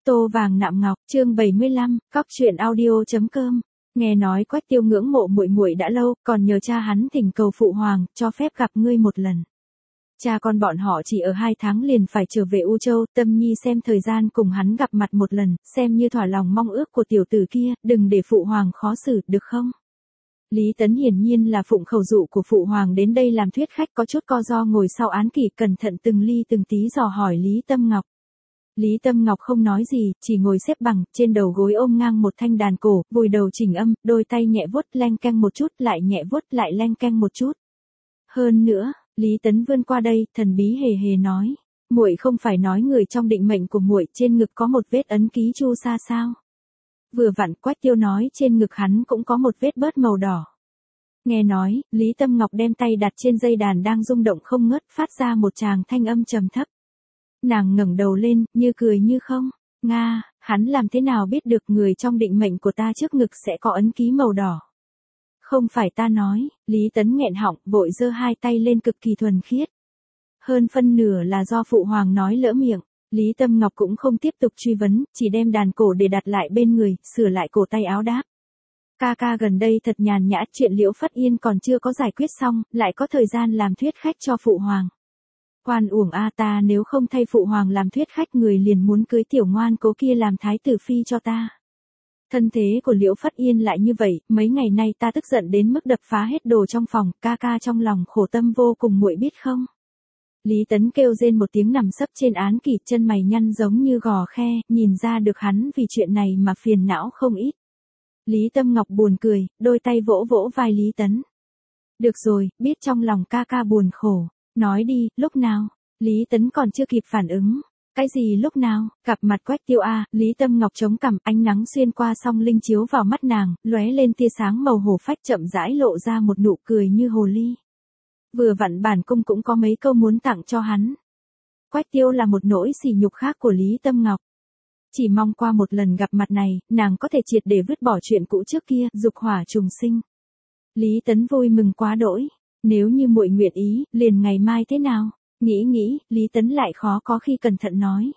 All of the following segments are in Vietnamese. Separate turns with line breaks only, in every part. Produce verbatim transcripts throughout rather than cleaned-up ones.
Tô vàng nạm ngọc, chương bảy mươi lăm, cóc truyện audio.com. Nghe nói Quách Tiêu ngưỡng mộ muội muội đã lâu, còn nhờ cha hắn thỉnh cầu phụ hoàng, cho phép gặp ngươi một lần. Cha con bọn họ chỉ ở hai tháng liền phải trở về U Châu, Tâm Nhi xem thời gian cùng hắn gặp mặt một lần, xem như thỏa lòng mong ước của tiểu tử kia, đừng để phụ hoàng khó xử, được không? Lý Tấn hiển nhiên là phụng khẩu dụ của phụ hoàng đến đây làm thuyết khách, có chút co ro ngồi sau án kỷ, cẩn thận từng ly từng tí dò hỏi Lý Tâm Ngọc. Lý Tâm Ngọc không nói gì, chỉ ngồi xếp bằng, trên đầu gối ôm ngang một thanh đàn cổ, vùi đầu chỉnh âm, đôi tay nhẹ vuốt leng keng một chút, lại nhẹ vuốt lại leng keng một chút. Hơn nữa, Lý Tấn vươn qua đây, thần bí hề hề nói, muội không phải nói người trong định mệnh của muội trên ngực có một vết ấn ký chu sa sao? Vừa vặn Quách Tiêu nói trên ngực hắn cũng có một vết bớt màu đỏ. Nghe nói, Lý Tâm Ngọc đem tay đặt trên dây đàn đang rung động không ngớt, phát ra một tràng thanh âm trầm thấp. Nàng ngẩng đầu lên, như cười như không. Nga, hắn làm thế nào biết được người trong định mệnh của ta trước ngực sẽ có ấn ký màu đỏ? Không phải ta nói, Lý Tấn nghẹn họng, vội giơ hai tay lên cực kỳ thuần khiết. Hơn phân nửa là do phụ hoàng nói lỡ miệng. Lý Tâm Ngọc cũng không tiếp tục truy vấn, chỉ đem đàn cổ để đặt lại bên người, sửa lại cổ tay áo đáp. Ca ca gần đây thật nhàn nhã, chuyện Liễu Phất Yên còn chưa có giải quyết xong, lại có thời gian làm thuyết khách cho phụ hoàng. Oan uổng a, ta nếu không thay phụ hoàng làm thuyết khách, người liền muốn cưới tiểu ngoan cố kia làm thái tử phi cho ta. Thân thế của Liễu Phất Yên lại như vậy, mấy ngày nay ta tức giận đến mức đập phá hết đồ trong phòng, ca ca trong lòng khổ tâm vô cùng, muội biết không? Lý Tấn kêu rên một tiếng nằm sấp trên án kỷ, chân mày nhăn giống như gò khe, nhìn ra được hắn vì chuyện này mà phiền não không ít. Lý Tâm Ngọc buồn cười, đôi tay vỗ vỗ vai Lý Tấn. Được rồi, biết trong lòng ca ca buồn khổ. Nói đi, lúc nào? Lý Tấn còn chưa kịp phản ứng. Cái gì lúc nào? Gặp mặt Quách Tiêu a, Lý Tâm Ngọc chống cằm, ánh nắng xuyên qua song linh chiếu vào mắt nàng, lóe lên tia sáng màu hổ phách, chậm rãi lộ ra một nụ cười như hồ ly. Vừa vặn bản cung cũng có mấy câu muốn tặng cho hắn. Quách Tiêu là một nỗi sỉ nhục khác của Lý Tâm Ngọc. Chỉ mong qua một lần gặp mặt này, nàng có thể triệt để vứt bỏ chuyện cũ trước kia, dục hỏa trùng sinh. Lý Tấn vui mừng quá đỗi. Nếu như muội nguyện ý, liền ngày mai thế nào? Nghĩ nghĩ, Lý Tấn lại khó có khi cẩn thận nói.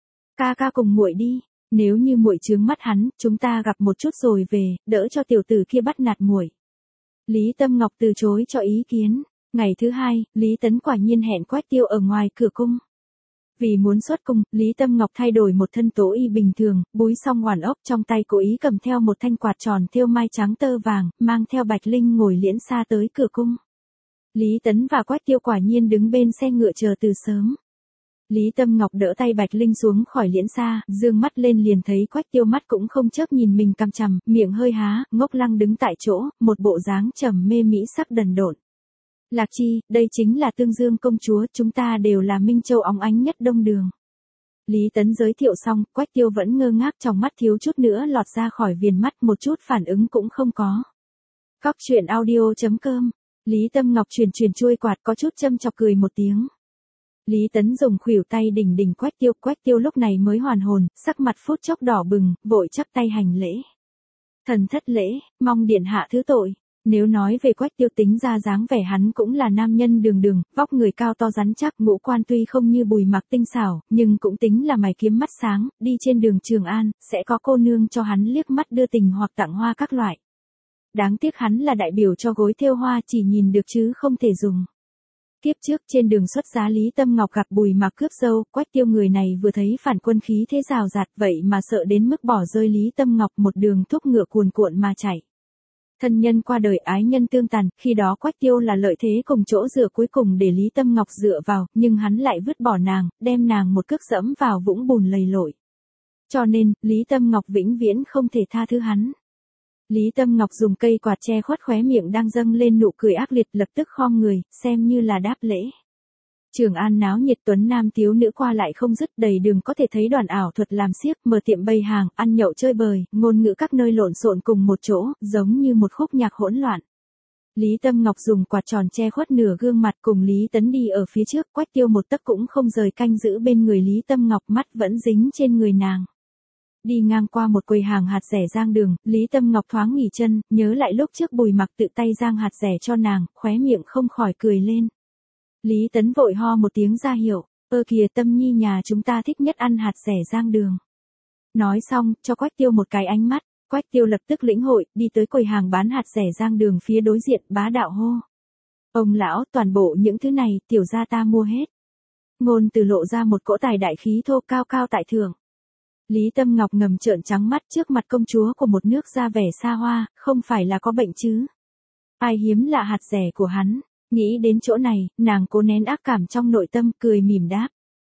Ca ca cùng muội đi, nếu như muội chướng mắt hắn, chúng ta gặp một chút rồi về, đỡ cho tiểu tử kia bắt nạt muội. Lý Tâm Ngọc từ chối cho ý kiến. Ngày thứ hai, Lý Tấn quả nhiên hẹn Quách Tiêu ở ngoài cửa cung. Vì muốn xuất cung, Lý Tâm Ngọc thay đổi một thân tố y bình thường, búi xong hoàn ốc, trong tay cố ý cầm theo một thanh quạt tròn thêu mai trắng tơ vàng, mang theo Bạch Linh ngồi liễn xa tới cửa cung. Lý Tấn và Quách Tiêu quả nhiên đứng bên xe ngựa chờ từ sớm. Lý Tâm Ngọc đỡ tay Bạch Linh xuống khỏi liễn xa, dương mắt lên liền thấy Quách Tiêu mắt cũng không chớp nhìn mình cằm chằm, miệng hơi há, ngốc lăng đứng tại chỗ, một bộ dáng trầm mê mỹ sắc đần độn. Lạc Chi, đây chính là Tương Dương công chúa, chúng ta đều là Minh Châu óng ánh nhất Đông Đường. Lý Tấn giới thiệu xong, Quách Tiêu vẫn ngơ ngác, trong mắt thiếu chút nữa lọt ra khỏi viền mắt, một chút phản ứng cũng không có. Cóc truyện audio.com. Lý Tâm Ngọc truyền truyền chuôi quạt, có chút châm chọc cười một tiếng. Lý Tấn dùng khuỷu tay đỉnh đỉnh Quách Tiêu, Quách Tiêu lúc này mới hoàn hồn, sắc mặt phút chốc đỏ bừng, vội chắp tay hành lễ. Thần thất lễ, mong điện hạ thứ tội. Nếu nói về Quách Tiêu tính ra dáng vẻ hắn cũng là nam nhân đường đường, vóc người cao to rắn chắc, ngũ quan tuy không như Bùi Mặc tinh xảo, nhưng cũng tính là mày kiếm mắt sáng, đi trên đường Trường An, sẽ có cô nương cho hắn liếc mắt đưa tình hoặc tặng hoa các loại. Đáng tiếc hắn là đại biểu cho gối thêu hoa, chỉ nhìn được chứ không thể dùng. Kiếp trước trên đường xuất giá Lý Tâm Ngọc gặp Bùi Mặc cướp dâu, Quách Tiêu người này vừa thấy phản quân khí thế rào rạt, vậy mà sợ đến mức bỏ rơi Lý Tâm Ngọc, một đường thúc ngựa cuồn cuộn mà chạy. Thân nhân qua đời, ái nhân tương tàn, khi đó Quách Tiêu là lợi thế cùng chỗ dựa cuối cùng để Lý Tâm Ngọc dựa vào, nhưng hắn lại vứt bỏ nàng, đem nàng một cước dẫm vào vũng bùn lầy lội. Cho nên, Lý Tâm Ngọc vĩnh viễn không thể tha thứ hắn. Lý Tâm Ngọc dùng cây quạt che khuất khóe miệng đang dâng lên nụ cười ác liệt, lập tức khom người, xem như là đáp lễ. Trường An náo nhiệt, tuấn nam thiếu nữ qua lại không dứt, đầy đường có thể thấy đoàn ảo thuật làm xiếc, mở tiệm bày hàng, ăn nhậu chơi bời, ngôn ngữ các nơi lộn xộn cùng một chỗ, giống như một khúc nhạc hỗn loạn. Lý Tâm Ngọc dùng quạt tròn che khuất nửa gương mặt, cùng Lý Tấn đi ở phía trước, Quách Tiêu một tấc cũng không rời canh giữ bên người Lý Tâm Ngọc, mắt vẫn dính trên người nàng. Đi ngang qua một quầy hàng hạt rẻ giang đường, Lý Tâm Ngọc thoáng nghỉ chân, nhớ lại lúc trước Bùi Mặc tự tay giang hạt rẻ cho nàng, khóe miệng không khỏi cười lên. Lý Tấn vội ho một tiếng ra hiệu, ơ kìa Tâm Nhi, nhà chúng ta thích nhất ăn hạt rẻ giang đường. Nói xong, cho Quách Tiêu một cái ánh mắt, Quách Tiêu lập tức lĩnh hội, đi tới quầy hàng bán hạt rẻ Giang Đường phía đối diện, bá đạo hô. Ông lão, toàn bộ những thứ này, tiểu gia ta mua hết. Ngôn Từ lộ ra một cỗ tài đại khí thô cao cao tại thượng. Lý Tâm Ngọc ngầm trợn trắng mắt trước mặt công chúa của một nước ra vẻ xa hoa, không phải là có bệnh chứ. Ai hiếm lạ hạt rẻ của hắn, nghĩ đến chỗ này, nàng cố nén ác cảm trong nội tâm, cười mỉm đáp.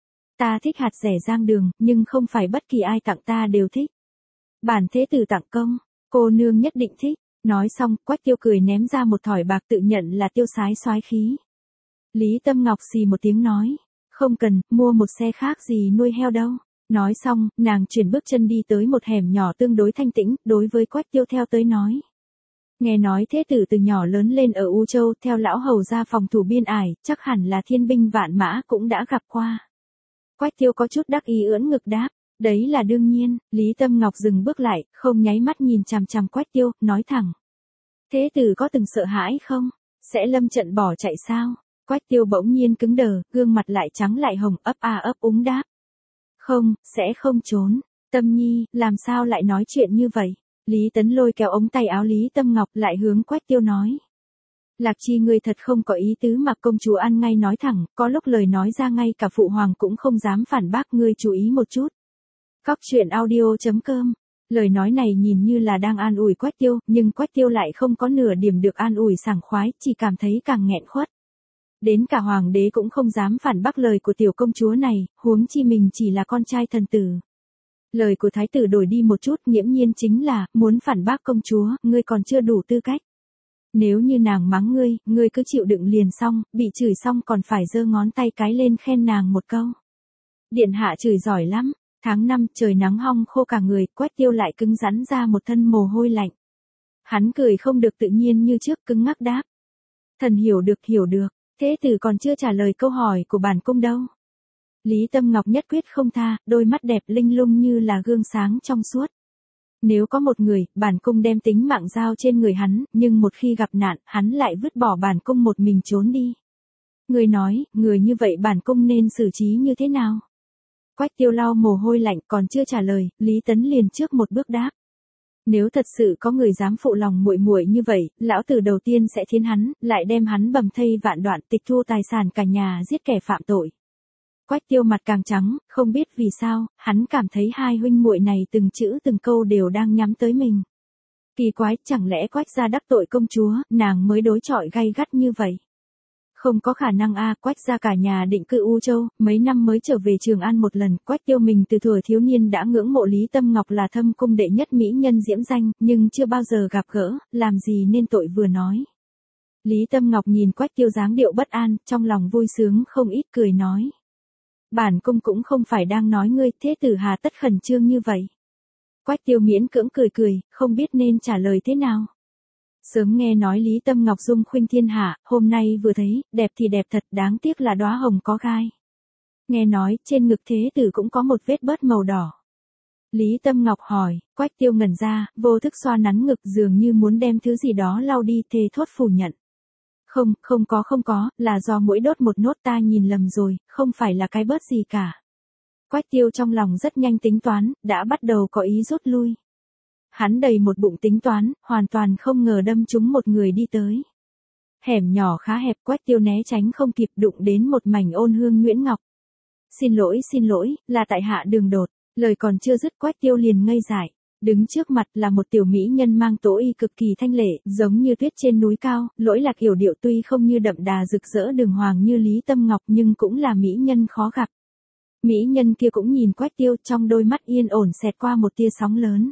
Ta thích hạt rẻ Giang Đường, nhưng không phải bất kỳ ai tặng ta đều thích. Bản thế tử tặng công, cô nương nhất định thích. Nói xong, Quách Tiêu cười ném ra một thỏi bạc tự nhận là tiêu sái soái khí. Lý Tâm Ngọc xì một tiếng nói, không cần, mua một xe khác gì nuôi heo đâu. Nói xong, nàng chuyển bước chân đi tới một hẻm nhỏ tương đối thanh tĩnh, đối với Quách Tiêu theo tới nói. Nghe nói thế tử từ nhỏ lớn lên ở U Châu, theo lão hầu ra phòng thủ biên ải, chắc hẳn là thiên binh vạn mã cũng đã gặp qua. Quách Tiêu có chút đắc ý ưỡn ngực đáp, đấy là đương nhiên. Lý Tâm Ngọc dừng bước lại, không nháy mắt nhìn chằm chằm Quách Tiêu, nói thẳng. Thế tử có từng sợ hãi không? Sẽ lâm trận bỏ chạy sao? Quách Tiêu bỗng nhiên cứng đờ, gương mặt lại trắng lại hồng, ấp a ấp úng đáp. Không, sẽ không trốn. Tâm Nhi, làm sao lại nói chuyện như vậy? Lý Tấn lôi kéo ống tay áo Lý Tâm Ngọc lại hướng Quách Tiêu nói. Lạc Chi ngươi thật không có ý tứ mà công chúa ăn ngay nói thẳng, có lúc lời nói ra ngay cả phụ hoàng cũng không dám phản bác, ngươi chú ý một chút. Cóc truyện audio chấm com. Lời nói này nhìn như là đang an ủi Quách Tiêu, nhưng Quách Tiêu lại không có nửa điểm được an ủi sảng khoái, chỉ cảm thấy càng nghẹn khuất. Đến cả hoàng đế cũng không dám phản bác lời của tiểu công chúa này, huống chi mình chỉ là con trai thần tử. Lời của thái tử đổi đi một chút, nghiễm nhiên chính là, muốn phản bác công chúa, ngươi còn chưa đủ tư cách. Nếu như nàng mắng ngươi, ngươi cứ chịu đựng liền xong, bị chửi xong còn phải giơ ngón tay cái lên khen nàng một câu. Điện hạ chửi giỏi lắm. Tháng năm, trời nắng hong khô cả người, Quách Tiêu lại cứng rắn ra một thân mồ hôi lạnh. Hắn cười không được tự nhiên như trước, cứng ngắc đáp. Thần hiểu được, hiểu được, thế tử còn chưa trả lời câu hỏi của bản cung đâu. Lý Tâm Ngọc nhất quyết không tha, đôi mắt đẹp linh lung như là gương sáng trong suốt. Nếu có một người, bản cung đem tính mạng giao trên người hắn, nhưng một khi gặp nạn, hắn lại vứt bỏ bản cung một mình trốn đi. Người nói, người như vậy bản cung nên xử trí như thế nào? Quách Tiêu lau mồ hôi lạnh, còn chưa trả lời, Lý Tấn liền trước một bước đáp. Nếu thật sự có người dám phụ lòng muội muội như vậy, lão tử đầu tiên sẽ thiến hắn, lại đem hắn bầm thây vạn đoạn, tịch thu tài sản cả nhà, giết kẻ phạm tội. Quách Tiêu mặt càng trắng, không biết vì sao, hắn cảm thấy hai huynh muội này từng chữ từng câu đều đang nhắm tới mình. Kỳ quái, chẳng lẽ Quách gia đắc tội công chúa, nàng mới đối chọi gay gắt như vậy? Không có khả năng a, Quách gia cả nhà định cư U Châu, mấy năm mới trở về Trường An một lần, Quách Tiêu mình từ thuở thiếu niên đã ngưỡng mộ Lý Tâm Ngọc là thâm cung đệ nhất mỹ nhân diễm danh, nhưng chưa bao giờ gặp gỡ, làm gì nên tội vừa nói. Lý Tâm Ngọc nhìn Quách Tiêu dáng điệu bất an, trong lòng vui sướng không ít, cười nói. Bản cung cũng không phải đang nói ngươi, thế tử hà tất khẩn trương như vậy. Quách Tiêu miễn cưỡng cười cười, không biết nên trả lời thế nào. Sớm nghe nói Lý Tâm Ngọc dung khuynh thiên hạ, hôm nay vừa thấy, đẹp thì đẹp thật, đáng tiếc là đóa hồng có gai. Nghe nói, trên ngực thế tử cũng có một vết bớt màu đỏ. Lý Tâm Ngọc hỏi, Quách Tiêu ngẩn ra, vô thức xoa nắn ngực dường như muốn đem thứ gì đó lau đi, thề thốt phủ nhận. Không, không có không có, là do mũi đốt một nốt, ta nhìn lầm rồi, không phải là cái bớt gì cả. Quách Tiêu trong lòng rất nhanh tính toán, đã bắt đầu có ý rút lui. Hắn đầy một bụng tính toán, hoàn toàn không ngờ đâm trúng một người đi tới. Hẻm nhỏ khá hẹp, Quách Tiêu né tránh không kịp, đụng đến một mảnh ôn hương Nguyễn Ngọc. Xin lỗi xin lỗi, là tại hạ đường đột, lời còn chưa dứt Quách Tiêu liền ngây dại. Đứng trước mặt là một tiểu mỹ nhân mang tố y cực kỳ thanh lệ, giống như tuyết trên núi cao, lỗi lạc yểu điệu tuy không như đậm đà rực rỡ đường hoàng như Lý Tâm Ngọc nhưng cũng là mỹ nhân khó gặp. Mỹ nhân kia cũng nhìn Quách Tiêu, trong đôi mắt yên ổn xẹt qua một tia sóng lớn.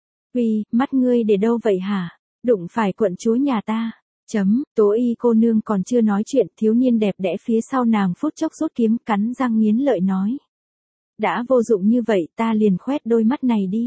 Uy, mắt ngươi để đâu vậy hả? Đụng phải quận chúa nhà ta. Chấm, tố y cô nương còn chưa nói chuyện, thiếu niên đẹp đẽ phía sau nàng phút chốc rút kiếm, cắn răng nghiến lợi nói. Đã vô dụng như vậy, ta liền khoét đôi mắt này đi.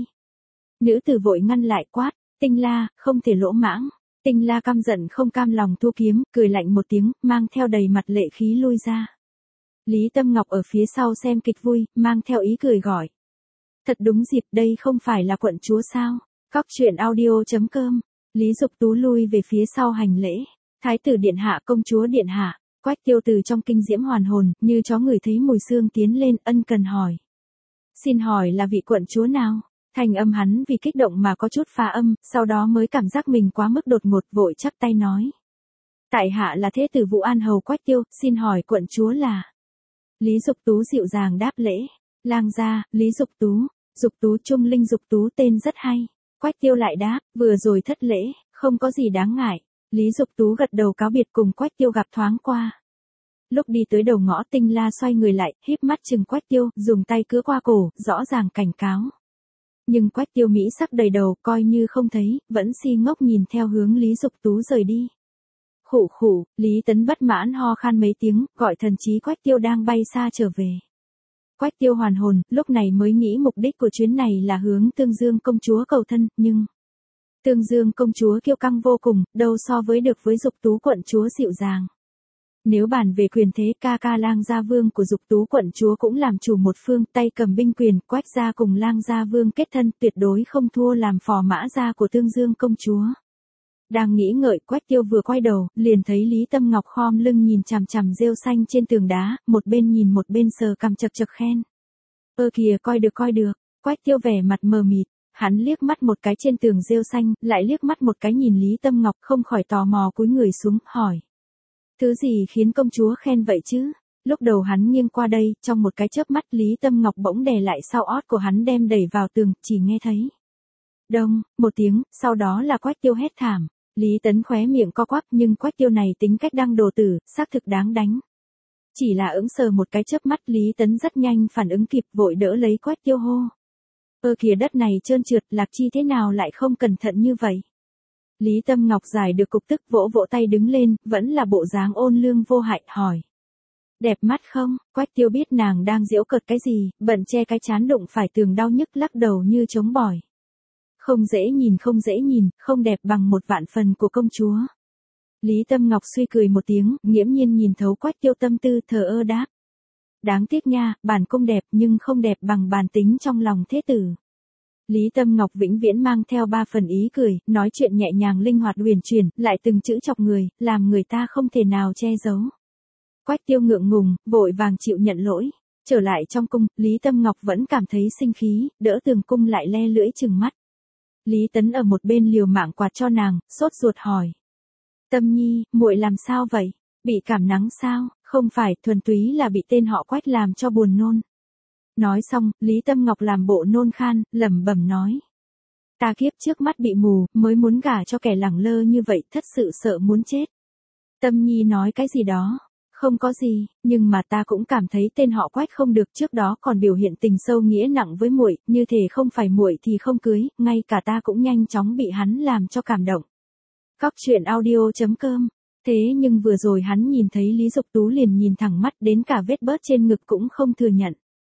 Nữ tử vội ngăn lại, quát, Tinh La, không thể lỗ mãng. Tinh La căm giận không cam lòng thu kiếm, cười lạnh một tiếng, mang theo đầy mặt lệ khí lui ra. Lý Tâm Ngọc ở phía sau xem kịch vui, mang theo ý cười gọi. Thật đúng dịp, đây không phải là quận chúa sao? Cóc truyện audio chấm com. Lý Dục Tú lui về phía sau hành lễ. Thái tử điện hạ, công chúa điện hạ. Quách Tiêu từ trong kinh diễm hoàn hồn, như chó ngửi thấy mùi xương tiến lên, ân cần hỏi. Xin hỏi là vị quận chúa nào? Thanh âm hắn vì kích động mà có chút phá âm, sau đó mới cảm giác mình quá mức đột ngột vội chắp tay nói. Tại hạ là thế tử Vũ An Hầu Quách Tiêu, xin hỏi quận chúa là. Lý Dục Tú dịu dàng đáp lễ. Lang gia, Lý Dục Tú, Dục Tú Trung Linh Dục Tú tên rất hay. Quách Tiêu lại đáp, vừa rồi thất lễ, không có gì đáng ngại. Lý Dục Tú gật đầu cáo biệt cùng Quách Tiêu gặp thoáng qua. Lúc đi tới đầu ngõ Tinh La xoay người lại, híp mắt chừng Quách Tiêu, dùng tay cứa qua cổ, rõ ràng cảnh cáo. Nhưng Quách Tiêu mỹ sắc đầy đầu, coi như không thấy, vẫn si ngốc nhìn theo hướng Lý Dục Tú rời đi. Khụ khụ, Lý Tấn bất mãn ho khan mấy tiếng, gọi thần trí Quách Tiêu đang bay xa trở về. Quách Tiêu hoàn hồn, lúc này mới nghĩ mục đích của chuyến này là hướng Tương Dương công chúa cầu thân, nhưng Tương Dương công chúa kiêu căng vô cùng, đâu so với được với Dục Tú quận chúa dịu dàng. Nếu bàn về quyền thế, ca ca Lang gia vương của Dục Tú quận chúa cũng làm chủ một phương, tay cầm binh quyền, Quách gia cùng Lang gia vương kết thân, tuyệt đối không thua làm phò mã gia của Tương Dương công chúa. Đang nghĩ ngợi, Quách Tiêu vừa quay đầu, liền thấy Lý Tâm Ngọc khom lưng nhìn chằm chằm rêu xanh trên tường đá, một bên nhìn một bên sờ cằm chật chật khen. Ơ kìa, coi được coi được. Quách Tiêu vẻ mặt mờ mịt, hắn liếc mắt một cái trên tường rêu xanh, lại liếc mắt một cái nhìn Lý Tâm Ngọc, không khỏi tò mò cúi người xuống, hỏi. Thứ gì khiến công chúa khen vậy chứ? Lúc đầu hắn nghiêng qua đây, trong một cái chớp mắt Lý Tâm Ngọc bỗng đè lại sau ót của hắn đem đẩy vào tường, chỉ nghe thấy. Đông, một tiếng, sau đó là Quách Tiêu hét thảm. Lý Tấn khóe miệng co quắp, nhưng Quách Tiêu này tính cách đang đồ tử, xác thực đáng đánh. Chỉ là ững sờ một cái chớp mắt, Lý Tấn rất nhanh phản ứng kịp, vội đỡ lấy Quách Tiêu hô. Ơ kìa, đất này trơn trượt, Lạc Chi thế nào lại không cẩn thận như vậy? Lý Tâm Ngọc giải được cục tức, vỗ vỗ tay đứng lên, vẫn là bộ dáng ôn lương vô hại, hỏi. Đẹp mắt không? Quách Tiêu biết nàng đang giễu cợt cái gì, bận che cái trán đụng phải tường đau nhức, lắc đầu như chống bỏi. Không dễ nhìn không dễ nhìn, không đẹp bằng một vạn phần của công chúa. Lý Tâm Ngọc suy cười một tiếng, nghiễm nhiên nhìn thấu Quách Tiêu tâm tư, thờ ơ đáp. Đáng tiếc nha, bản cung đẹp nhưng không đẹp bằng bản tính trong lòng thế tử. Lý Tâm Ngọc vĩnh viễn mang theo ba phần ý cười, nói chuyện nhẹ nhàng linh hoạt huyền chuyển, lại từng chữ chọc người, làm người ta không thể nào che giấu. Quách Tiêu ngượng ngùng, vội vàng chịu nhận lỗi. Trở lại trong cung, Lý Tâm Ngọc vẫn cảm thấy sinh khí, đỡ tường cung lại le lưỡi trừng mắt. Lý Tấn ở một bên liều mạng quạt cho nàng, sốt ruột hỏi. Tâm Nhi, muội làm sao vậy? Bị cảm nắng sao? Không phải, thuần túy là bị tên họ Quách làm cho buồn nôn. Nói xong, Lý Tâm Ngọc làm bộ nôn khan, lẩm bẩm nói. Ta kiếp trước mắt bị mù, mới muốn gả cho kẻ lẳng lơ như vậy, thật sự sợ muốn chết. Tâm Nhi nói cái gì đó? Không có gì, nhưng mà ta cũng cảm thấy tên họ Quách không được, trước đó còn biểu hiện tình sâu nghĩa nặng với muội, như thể không phải muội thì không cưới, ngay cả ta cũng nhanh chóng bị hắn làm cho cảm động. Cóc truyện audio chấm com. Thế nhưng vừa rồi hắn nhìn thấy Lý Dục Tú liền nhìn thẳng mắt, đến cả vết bớt trên ngực cũng không thừa nhận.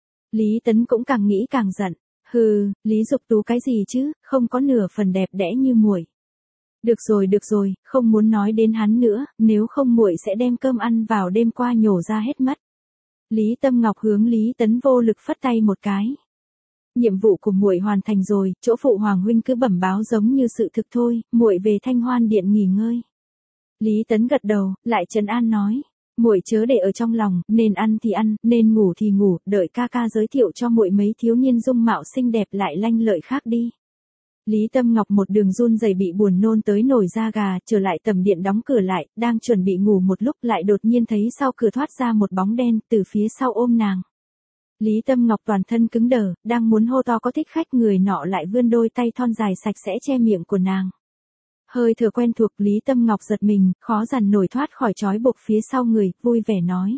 Lý Tấn cũng càng nghĩ càng giận. Hừ, Lý Dục Tú cái gì chứ, không có nửa phần đẹp đẽ như muội. Được rồi được rồi, không muốn nói đến hắn nữa, nếu không muội sẽ đem cơm ăn vào đêm qua nhổ ra hết mất. Lý Tâm Ngọc hướng Lý Tấn vô lực phất tay một cái. Nhiệm vụ của muội hoàn thành rồi, chỗ phụ hoàng huynh cứ bẩm báo giống như sự thực thôi, muội về Thanh Hoan điện nghỉ ngơi. Lý Tấn gật đầu, lại trấn an nói, muội chớ để ở trong lòng, nên ăn thì ăn, nên ngủ thì ngủ, đợi ca ca giới thiệu cho muội mấy thiếu niên dung mạo xinh đẹp lại lanh lợi khác đi. Lý Tâm Ngọc một đường run rẩy bị buồn nôn tới nổi da gà, trở lại tầm điện đóng cửa lại, đang chuẩn bị ngủ một lúc lại đột nhiên thấy sau cửa thoát ra một bóng đen, từ phía sau ôm nàng. Lý Tâm Ngọc toàn thân cứng đờ, đang muốn hô to có thích khách, người nọ lại vươn đôi tay thon dài sạch sẽ che miệng của nàng. Hơi thở quen thuộc, Lý Tâm Ngọc giật mình, khó dằn nổi thoát khỏi trói buộc phía sau người, vui vẻ nói.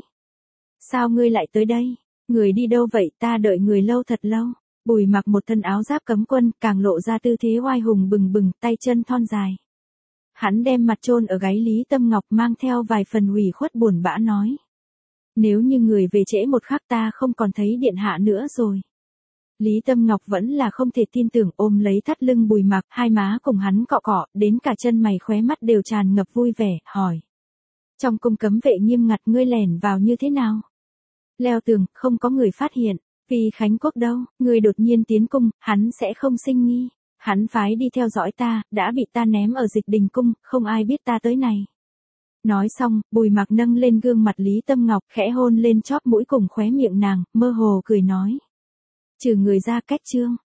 Sao ngươi lại tới đây? Người đi đâu vậy, ta đợi người lâu thật lâu. Bùi mặc một thân áo giáp cấm quân, càng lộ ra tư thế oai hùng bừng bừng, tay chân thon dài. Hắn đem mặt chôn ở gáy Lý Tâm Ngọc, mang theo vài phần ủy khuất buồn bã nói. Nếu như người về trễ một khắc ta không còn thấy điện hạ nữa rồi. Lý Tâm Ngọc vẫn là không thể tin tưởng, ôm lấy thắt lưng Bùi Mặc, hai má cùng hắn cọ cọ, đến cả chân mày khóe mắt đều tràn ngập vui vẻ, hỏi. Trong cung cấm vệ nghiêm ngặt, ngươi lẻn vào như thế nào? Leo tường, không có người phát hiện. Vì Khánh Quốc đâu, ngươi đột nhiên tiến cung, hắn sẽ không sinh nghi. Hắn phái đi theo dõi ta, đã bị ta ném ở Dịch Đình cung, không ai biết ta tới này. Nói xong, Bùi Mặc nâng lên gương mặt Lý Tâm Ngọc, khẽ hôn lên chóp mũi cùng khóe miệng nàng, mơ hồ cười nói. Trừ người ra, cách chương.